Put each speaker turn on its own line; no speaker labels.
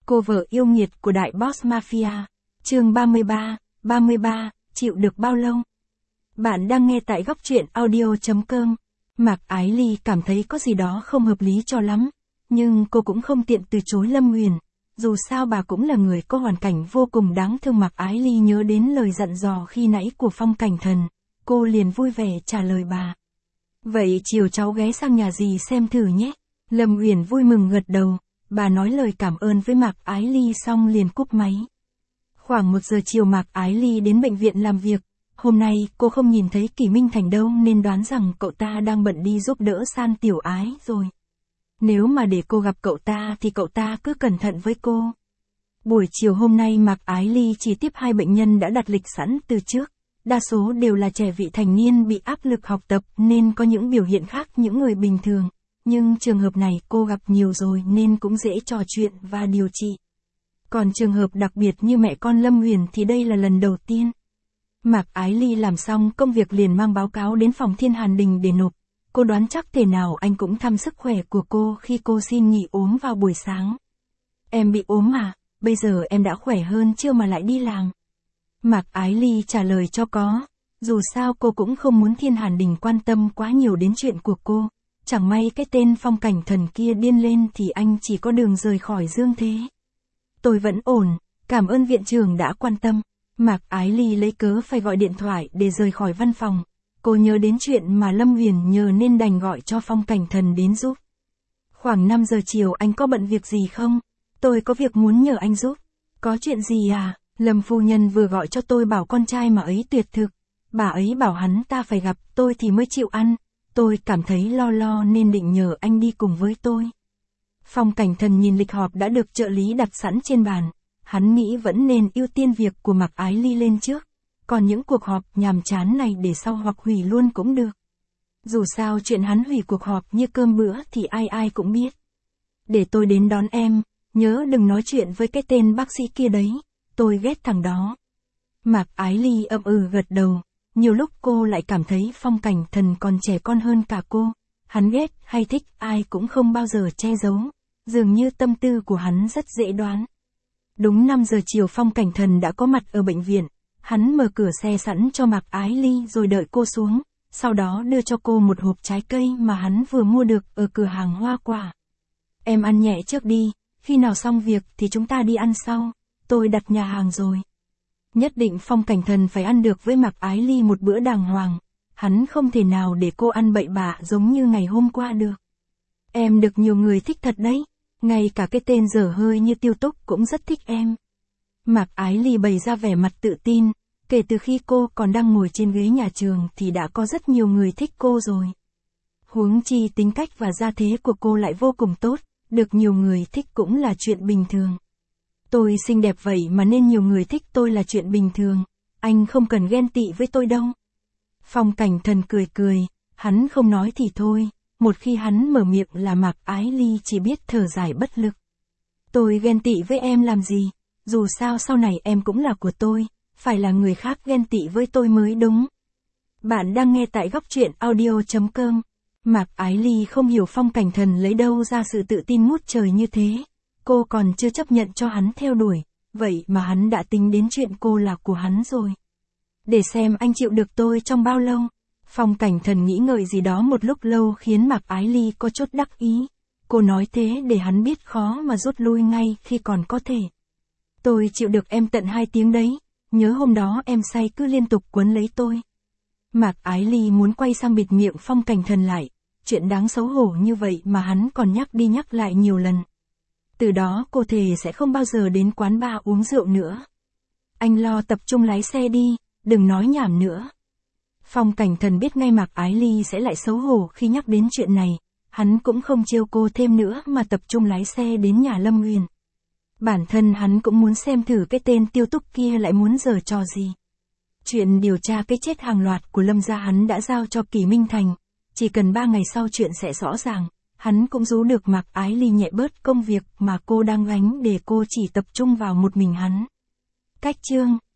Cô vợ yêu nghiệt của đại boss mafia. Chương 33, chịu được bao lâu? Bạn đang nghe tại góc truyện audio.com. Mạc Ái Ly cảm thấy có gì đó không hợp lý cho lắm, nhưng cô cũng không tiện từ chối Lâm Huyền. Dù sao bà cũng là người có hoàn cảnh vô cùng đáng thương. Mạc Ái Ly nhớ đến lời dặn dò khi nãy của Phong Cảnh Thần, cô liền vui vẻ trả lời bà. Vậy chiều cháu ghé sang nhà dì xem thử nhé. Lâm Huyền vui mừng gật đầu, bà nói lời cảm ơn với Mạc Ái Ly xong liền cúp máy. Khoảng 1 giờ chiều Mạc Ái Ly đến bệnh viện làm việc. Hôm nay cô không nhìn thấy Kỷ Minh Thành đâu nên đoán rằng cậu ta đang bận đi giúp đỡ San Tiểu Ái rồi. Nếu mà để cô gặp cậu ta thì cậu ta cứ cẩn thận với cô. Buổi chiều hôm nay Mạc Ái Ly chỉ tiếp 2 bệnh nhân đã đặt lịch sẵn từ trước. Đa số đều là trẻ vị thành niên bị áp lực học tập nên có những biểu hiện khác những người bình thường. Nhưng trường hợp này cô gặp nhiều rồi nên cũng dễ trò chuyện và điều trị. Còn trường hợp đặc biệt như mẹ con Lâm Huyền thì đây là lần đầu tiên. Mạc Ái Ly làm xong công việc liền mang báo cáo đến phòng Thiên Hàn Đình để nộp. Cô đoán chắc thể nào anh cũng thăm sức khỏe của cô khi cô xin nghỉ ốm vào buổi sáng. Em bị ốm à, bây giờ em đã khỏe hơn chưa mà lại đi làm? Mạc Ái Ly trả lời cho có. Dù sao cô cũng không muốn Thiên Hàn Đình quan tâm quá nhiều đến chuyện của cô. Chẳng may cái tên Phong Cảnh Thần kia điên lên thì anh chỉ có đường rời khỏi dương thế. Tôi vẫn ổn, cảm ơn viện trưởng đã quan tâm. Mạc Ái Ly lấy cớ phải gọi điện thoại để rời khỏi văn phòng. Cô nhớ đến chuyện mà Lâm Huyền nhờ nên đành gọi cho Phong Cảnh Thần đến giúp. Khoảng 5 giờ chiều anh có bận việc gì không? Tôi có việc muốn nhờ anh giúp. Có chuyện gì à? Lâm phu nhân vừa gọi cho tôi bảo con trai mà ấy tuyệt thực. Bà ấy bảo hắn ta phải gặp tôi thì mới chịu ăn. Tôi cảm thấy lo nên định nhờ anh đi cùng với tôi. Phong Cảnh Thần nhìn lịch họp đã được trợ lý đặt sẵn trên bàn. Hắn nghĩ vẫn nên ưu tiên việc của Mạc Ái Ly lên trước. Còn những cuộc họp nhàm chán này để sau hoặc hủy luôn cũng được. Dù sao chuyện hắn hủy cuộc họp như cơm bữa thì ai cũng biết. Để tôi đến đón em, nhớ đừng nói chuyện với cái tên bác sĩ kia đấy, tôi ghét thằng đó. Mạc Ái Ly gật đầu. Nhiều lúc cô lại cảm thấy Phong Cảnh Thần còn trẻ con hơn cả cô. Hắn ghét hay thích ai cũng không bao giờ che giấu. Dường như tâm tư của hắn rất dễ đoán. Đúng 5 giờ chiều Phong Cảnh Thần đã có mặt ở bệnh viện. Hắn mở cửa xe sẵn cho Mạc Ái Ly rồi đợi cô xuống. Sau đó đưa cho cô một hộp trái cây mà hắn vừa mua được ở cửa hàng hoa quả. Em ăn nhẹ trước đi, khi nào xong việc thì chúng ta đi ăn sau. Tôi đặt nhà hàng rồi. Nhất định Phong Cảnh Thần phải ăn được với Mạc Ái Ly một bữa đàng hoàng. Hắn không thể nào để cô ăn bậy bạ giống như ngày hôm qua được. Em được nhiều người thích thật đấy. Ngay cả cái tên dở hơi như Tiêu Túc cũng rất thích em. Mạc Ái Ly bày ra vẻ mặt tự tin. Kể từ khi cô còn đang ngồi trên ghế nhà trường thì đã có rất nhiều người thích cô rồi. Huống chi tính cách và gia thế của cô lại vô cùng tốt. Được nhiều người thích cũng là chuyện bình thường. Tôi xinh đẹp vậy mà nên nhiều người thích tôi là chuyện bình thường. Anh không cần ghen tị với tôi đâu. Phong Cảnh Thần cười. Hắn không nói thì thôi. Một khi hắn mở miệng là Mạc Ái Ly chỉ biết thở dài bất lực. Tôi ghen tị với em làm gì? Dù sao sau này em cũng là của tôi. Phải là người khác ghen tị với tôi mới đúng. Bạn đang nghe tại góc truyện audio.com. Mạc Ái Ly không hiểu Phong Cảnh Thần lấy đâu ra sự tự tin ngút trời như thế. Cô còn chưa chấp nhận cho hắn theo đuổi. Vậy mà hắn đã tính đến chuyện cô là của hắn rồi. Để xem anh chịu được tôi trong bao lâu. Phong Cảnh Thần nghĩ ngợi gì đó một lúc lâu khiến Mạc Ái Ly có chút đắc ý. Cô nói thế để hắn biết khó mà rút lui ngay khi còn có thể. Tôi chịu được em tận 2 tiếng đấy. Nhớ hôm đó em say cứ liên tục quấn lấy tôi. Mạc Ái Ly muốn quay sang bịt miệng Phong Cảnh Thần lại. Chuyện đáng xấu hổ như vậy mà hắn còn nhắc đi nhắc lại nhiều lần. Từ đó cô thề sẽ không bao giờ đến quán bar uống rượu nữa. Anh lo tập trung lái xe đi, đừng nói nhảm nữa. Phong Cảnh Thần biết ngay Mạc Ái Ly sẽ lại xấu hổ khi nhắc đến chuyện này. Hắn cũng không trêu cô thêm nữa mà tập trung lái xe đến nhà Lâm Huyền. Bản thân hắn cũng muốn xem thử cái tên Tiêu Túc kia lại muốn giở trò gì. Chuyện điều tra cái chết hàng loạt của Lâm gia hắn đã giao cho Kỷ Minh Thành. Chỉ cần 3 ngày sau chuyện sẽ rõ ràng. Hắn cũng rú được Mạc Ái Ly nhẹ bớt công việc mà cô đang gánh để cô chỉ tập trung vào một mình hắn. Cách chương